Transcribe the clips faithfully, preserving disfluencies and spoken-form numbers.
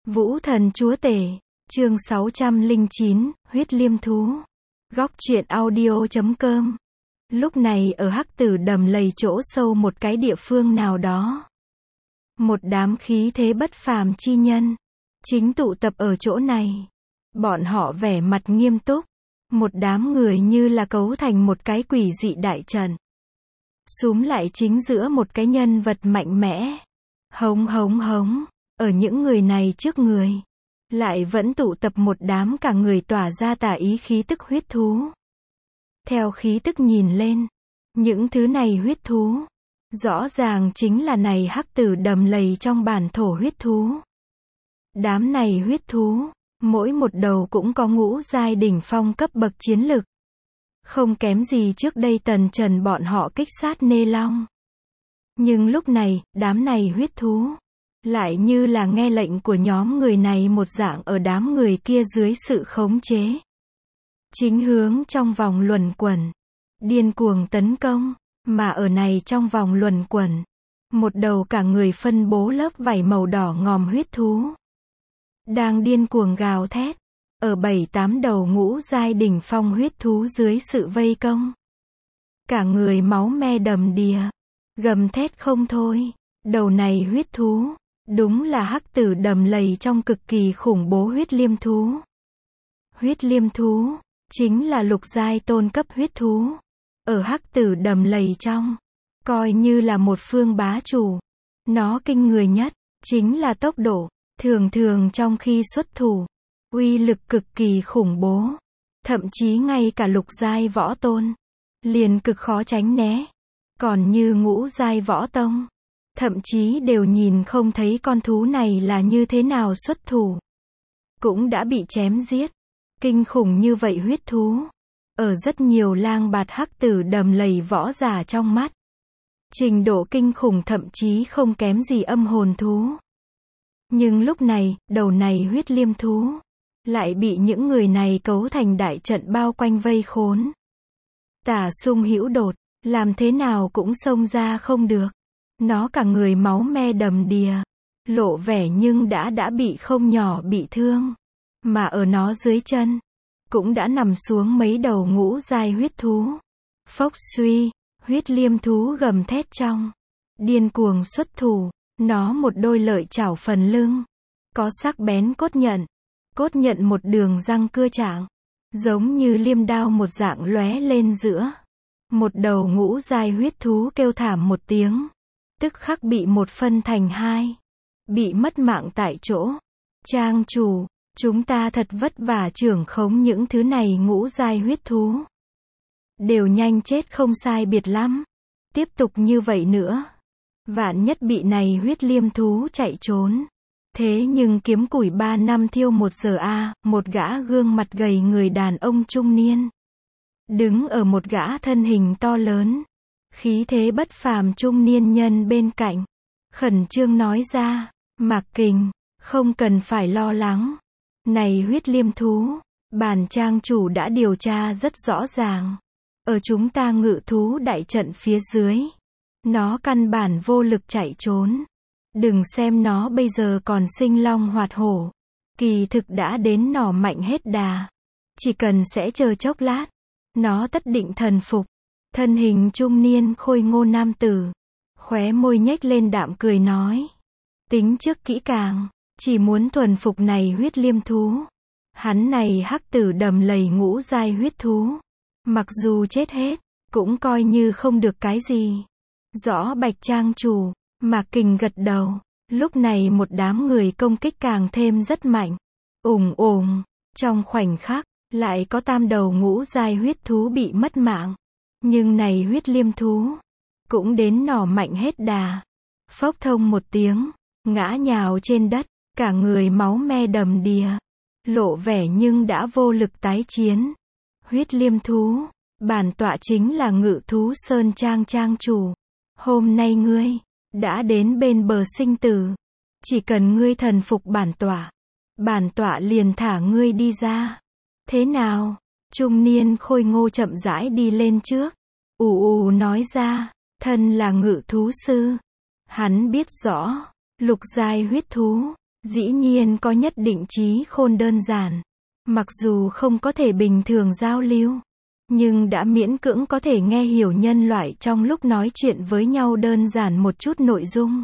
Vũ thần chúa tể, chương sáu trăm lẻ chín, huyết liêm thú. Góc truyện audio chấm com. Lúc này ở Hắc Tử Đầm Lầy chỗ sâu một cái địa phương nào đó, một đám khí thế bất phàm chi nhân chính tụ tập ở chỗ này. Bọn họ vẻ mặt nghiêm túc, một đám người như là cấu thành một cái quỷ dị đại trận, súm lại chính giữa một cái nhân vật mạnh mẽ. Hống hống hống, ở những người này trước người, lại vẫn tụ tập một đám cả người tỏa ra tà ý khí tức huyết thú. Theo khí tức nhìn lên, những thứ này huyết thú, rõ ràng chính là này Hắc Tử Đầm Lầy trong bản thổ huyết thú. Đám này huyết thú, mỗi một đầu cũng có ngũ giai đỉnh phong cấp bậc chiến lực. Không kém gì trước đây Tần Trần bọn họ kích sát Nê Long. Nhưng lúc này, đám này huyết thú, lại như là nghe lệnh của nhóm người này một dạng ở đám người kia dưới sự khống chế. Chính hướng trong vòng luẩn quẩn, điên cuồng tấn công, mà ở này trong vòng luẩn quẩn, một đầu cả người phân bố lớp vảy màu đỏ ngòm huyết thú, đang điên cuồng gào thét, ở bảy tám đầu ngũ giai đỉnh phong huyết thú dưới sự vây công. Cả người máu me đầm đìa, gầm thét không thôi. Đầu này huyết thú, đúng là Hắc Tử Đầm Lầy trong cực kỳ khủng bố huyết liêm thú. Huyết liêm thú, chính là lục giai tôn cấp huyết thú. Ở Hắc Tử Đầm Lầy trong, coi như là một phương bá chủ. Nó kinh người nhất, chính là tốc độ, thường thường trong khi xuất thủ, uy lực cực kỳ khủng bố. Thậm chí ngay cả lục giai võ tôn, liền cực khó tránh né. Còn như ngũ giai võ tông, thậm chí đều nhìn không thấy con thú này là như thế nào xuất thủ, cũng đã bị chém giết. Kinh khủng như vậy huyết thú, ở rất nhiều lang bạt Hắc Tử Đầm Lầy võ giả trong mắt, trình độ kinh khủng thậm chí không kém gì âm hồn thú. Nhưng lúc này, đầu này huyết liêm thú, lại bị những người này cấu thành đại trận bao quanh vây khốn. Tả Sung Hữu Đột, làm thế nào cũng xông ra không được. Nó cả người máu me đầm đìa, lộ vẻ nhưng đã đã bị không nhỏ bị thương. Mà ở nó dưới chân, cũng đã nằm xuống mấy đầu ngũ giai huyết thú. Phốc suy, huyết liêm thú gầm thét trong, điên cuồng xuất thủ. Nó một đôi lợi chảo phần lưng, có sắc bén cốt nhận. Cốt nhận một đường răng cưa trạng, giống như liêm đao một dạng lóe lên giữa. Một đầu ngũ giai huyết thú kêu thảm một tiếng, tức khắc bị một phân thành hai, bị mất mạng tại chỗ. Trang chủ, chúng ta thật vất vả trưởng khống những thứ này ngũ giai huyết thú, đều nhanh chết không sai biệt lắm. Tiếp tục như vậy nữa, vạn nhất bị này huyết liêm thú chạy trốn. Thế nhưng kiếm củi ba năm thiêu một giờ a à, một gã gương mặt gầy người đàn ông trung niên, đứng ở một gã thân hình to lớn, khí thế bất phàm trung niên nhân bên cạnh, khẩn trương nói ra, Mạc Kình, không cần phải lo lắng. Này huyết liêm thú, bản trang chủ đã điều tra rất rõ ràng. Ở chúng ta ngự thú đại trận phía dưới, nó căn bản vô lực chạy trốn. Đừng xem nó bây giờ còn sinh long hoạt hổ, kỳ thực đã đến nỏ mạnh hết đà. Chỉ cần sẽ chờ chốc lát, nó tất định thần phục. Thân hình trung niên khôi ngô nam tử, khóe môi nhếch lên đạm cười nói, tính trước kỹ càng, chỉ muốn thuần phục này huyết liêm thú. Hắn này Hắc Tử Đầm Lầy ngũ giai huyết thú, mặc dù chết hết, cũng coi như không được cái gì. Rõ bạch trang chủ. Mạc Kình gật đầu. Lúc này một đám người công kích càng thêm rất mạnh. Ùng ùng, trong khoảnh khắc, lại có tam đầu ngũ giai huyết thú bị mất mạng. Nhưng này huyết liêm thú, cũng đến nỏ mạnh hết đà. Phốc thông một tiếng, ngã nhào trên đất, cả người máu me đầm đìa, lộ vẻ nhưng đã vô lực tái chiến. Huyết liêm thú, bản tọa chính là Ngự Thú Sơn Trang trang chủ. Hôm nay ngươi đã đến bên bờ sinh tử, chỉ cần ngươi thần phục bản tọa, bản tọa liền thả ngươi đi ra. Thế nào? Trung niên khôi ngô chậm rãi đi lên trước, ù ù nói ra, thân là ngự thú sư, hắn biết rõ, lục giai huyết thú, Dĩ nhiên có nhất định trí khôn đơn giản. Mặc dù không có thể bình thường giao lưu, nhưng đã miễn cưỡng có thể nghe hiểu nhân loại trong lúc nói chuyện với nhau đơn giản một chút nội dung.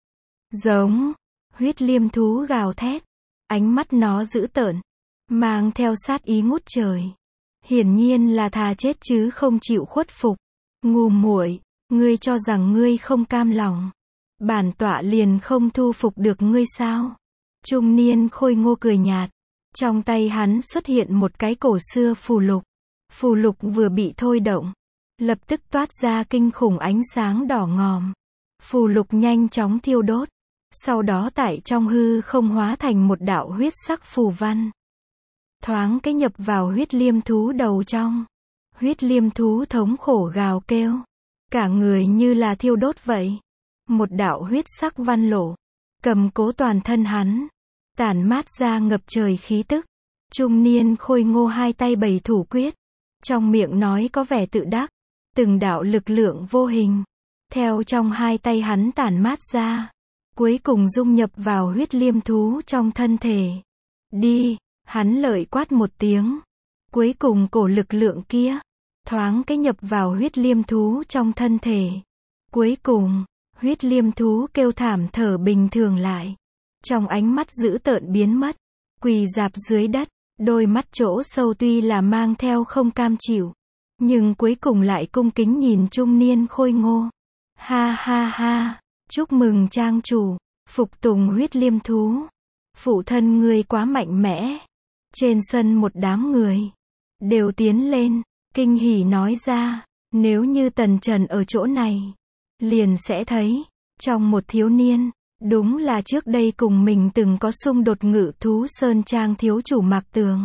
Giống, huyết liêm thú gào thét, ánh mắt nó dữ tợn, mang theo sát ý ngút trời. Hiển nhiên là thà chết chứ không chịu khuất phục. Ngu muội, ngươi cho rằng ngươi không cam lòng, bản tọa liền không thu phục được ngươi sao? Trung niên khôi ngô cười nhạt, trong tay hắn xuất hiện một cái cổ xưa phù lục. Phù lục vừa bị thôi động, lập tức toát ra kinh khủng ánh sáng đỏ ngòm. Phù lục nhanh chóng thiêu đốt, sau đó tại trong hư không hóa thành một đạo huyết sắc phù văn. Thoáng cái nhập vào huyết liêm thú đầu trong. Huyết liêm thú thống khổ gào kêu, cả người như là thiêu đốt vậy. Một đạo huyết sắc văn lộ, cầm cố toàn thân hắn, tản mát ra ngập trời khí tức. Trung niên khôi ngô hai tay bày thủ quyết, trong miệng nói có vẻ tự đắc, từng đạo lực lượng vô hình, theo trong hai tay hắn tản mát ra, cuối cùng dung nhập vào huyết liêm thú trong thân thể. Đi, hắn lợi quát một tiếng, cuối cùng cổ lực lượng kia, thoáng cái nhập vào huyết liêm thú trong thân thể. Cuối cùng, huyết liêm thú kêu thảm thở bình thường lại, trong ánh mắt dữ tợn biến mất, quỳ rạp dưới đất. Đôi mắt chỗ sâu tuy là mang theo không cam chịu, nhưng cuối cùng lại cung kính nhìn trung niên khôi ngô. Ha ha ha, chúc mừng trang chủ, phục tùng huyết liêm thú. Phụ thân ngươi quá mạnh mẽ. Trên sân một đám người, đều tiến lên, kinh hỉ nói ra, nếu như Tần Trần ở chỗ này, liền sẽ thấy, trong một thiếu niên, đúng là trước đây cùng mình từng có xung đột Ngự Thú Sơn Trang thiếu chủ Mạc Tường.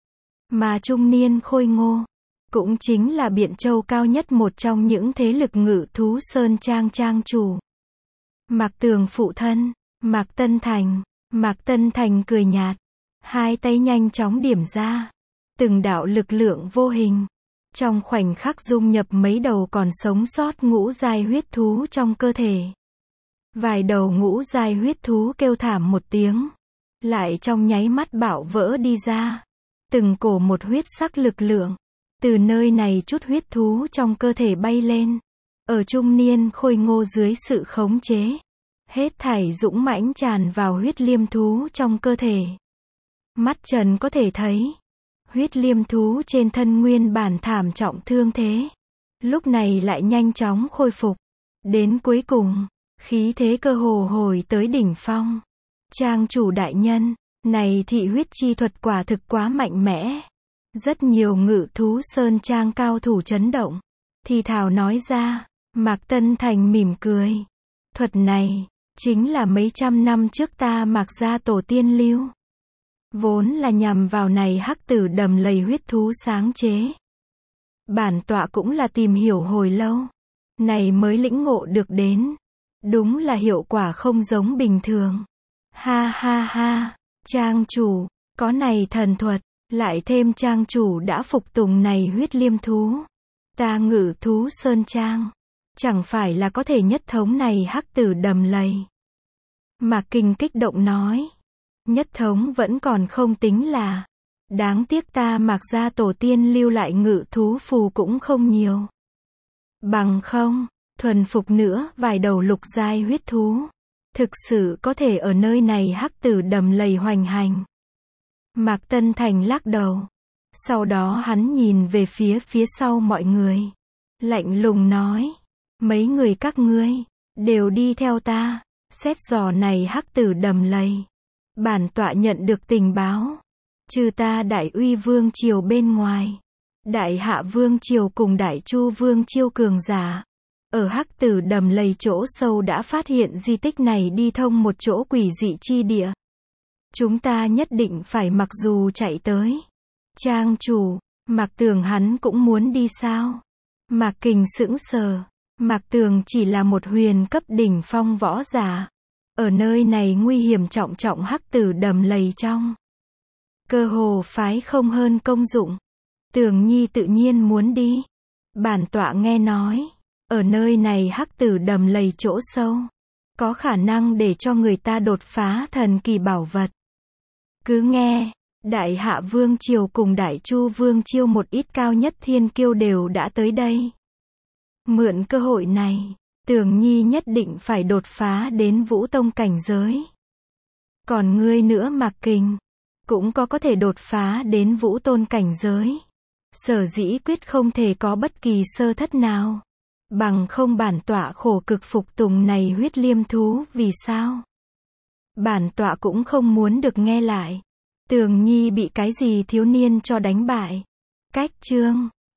Mà trung niên khôi ngô, cũng chính là Biện Châu cao nhất một trong những thế lực Ngự Thú Sơn Trang trang chủ. Mạc Tường phụ thân, Mạc Tân Thành. Mạc Tân Thành cười nhạt, hai tay nhanh chóng điểm ra, từng đạo lực lượng vô hình, trong khoảnh khắc dung nhập mấy đầu còn sống sót ngũ giai huyết thú trong cơ thể. Vài đầu ngũ giai huyết thú kêu thảm một tiếng, lại trong nháy mắt bạo vỡ đi ra. Từng cổ một huyết sắc lực lượng, từ nơi này chút huyết thú trong cơ thể bay lên. Ở trung niên khôi ngô dưới sự khống chế, hết thảy dũng mãnh tràn vào huyết liêm thú trong cơ thể. Mắt Trần có thể thấy, huyết liêm thú trên thân nguyên bản thảm trọng thương thế, lúc này lại nhanh chóng khôi phục. Đến cuối cùng, khí thế cơ hồ hồi tới đỉnh phong. Trang chủ đại nhân, này thị huyết chi thuật quả thực quá mạnh mẽ. Rất nhiều Ngự Thú Sơn Trang cao thủ chấn động. Thì thào nói ra, Mạc Tân Thành mỉm cười. Thuật này, chính là mấy trăm năm trước ta Mạc gia tổ tiên lưu. Vốn là nhằm vào này hắc tử đầm lầy huyết thú sáng chế. Bản tọa cũng là tìm hiểu hồi lâu, này mới lĩnh ngộ được đến. Đúng là hiệu quả không giống bình thường. Ha ha ha, trang chủ, có này thần thuật, lại thêm trang chủ đã phục tùng này huyết liêm thú. Ta Ngự Thú Sơn Trang, chẳng phải là có thể nhất thống này hắc tử đầm lầy. Mạc Kình kích động nói, nhất thống vẫn còn không tính là, đáng tiếc ta Mạc gia tổ tiên lưu lại ngự thú phù cũng không nhiều. Bằng không, thuần phục nữa vài đầu lục giai huyết thú, thực sự có thể ở nơi này hắc tử đầm lầy hoành hành. Mạc Tân Thành lắc đầu, sau đó hắn nhìn về phía phía sau mọi người, lạnh lùng nói, mấy người các ngươi, đều đi theo ta, xét dò này hắc tử đầm lầy. Bản tọa nhận được tình báo, trừ ta Đại Uy Vương triều bên ngoài, Đại Hạ Vương triều cùng Đại Chu Vương triều cường giả, ở hắc tử đầm lầy chỗ sâu đã phát hiện di tích này đi thông một chỗ quỷ dị chi địa. Chúng ta nhất định phải mặc dù chạy tới. Trang chủ, Mạc Tường hắn cũng muốn đi sao? Mạc Kình sững sờ, Mạc Tường chỉ là một huyền cấp đỉnh phong võ giả. Ở nơi này nguy hiểm trọng trọng hắc tử đầm lầy trong. Cơ hồ phái không hơn công dụng. Tường Nhi tự nhiên muốn đi. Bản tọa nghe nói, ở nơi này hắc tử đầm lầy chỗ sâu, có khả năng để cho người ta đột phá thần kỳ bảo vật. Cứ nghe, Đại Hạ Vương Triều cùng Đại Chu Vương Triều một ít cao nhất thiên kiêu đều đã tới đây. Mượn cơ hội này, Tường Nhi nhất định phải đột phá đến Vũ Tông cảnh giới. Còn ngươi nữa Mạc Kình, cũng có có thể đột phá đến Vũ Tôn cảnh giới. Sở dĩ quyết không thể có bất kỳ sơ thất nào. Bằng không bản tọa khổ cực phục tùng này huyết liêm thú, vì sao? Bản tọa cũng không muốn được nghe lại. Tường Nhi bị cái gì thiếu niên cho đánh bại. Cách chương